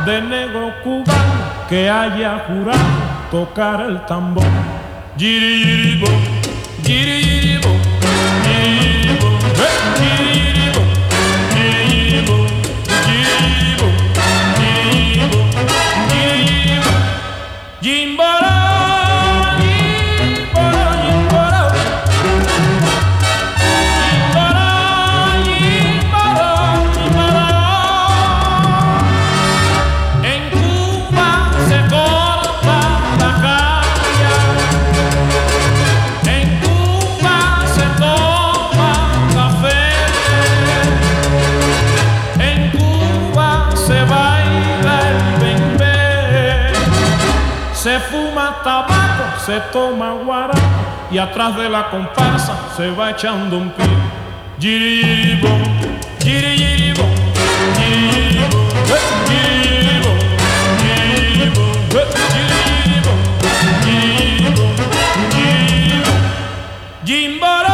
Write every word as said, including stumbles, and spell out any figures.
de negro cubano que haya jurado tocar el tambor. Yiri yiri bo, yiri yiri bo, yiri bo, yiri bo, yiri bo, yiri bo, yiri bo, yiri bo, jimboro, jimboro, jimboro, jimboro, jimboro, jimboro. En Cuba se corta la caña, en Cuba se toma café, en Cuba se baila el bembé, se fuma tabaco, se toma guarapo y atrás de la comparsa se va echando un pie. Yiri yiri bom, yiri yiri bom, yiri yiri bom, eh, yiri bom, yiri bom, eh, yiri bom, yiri bom, yiri bom, Jimboro.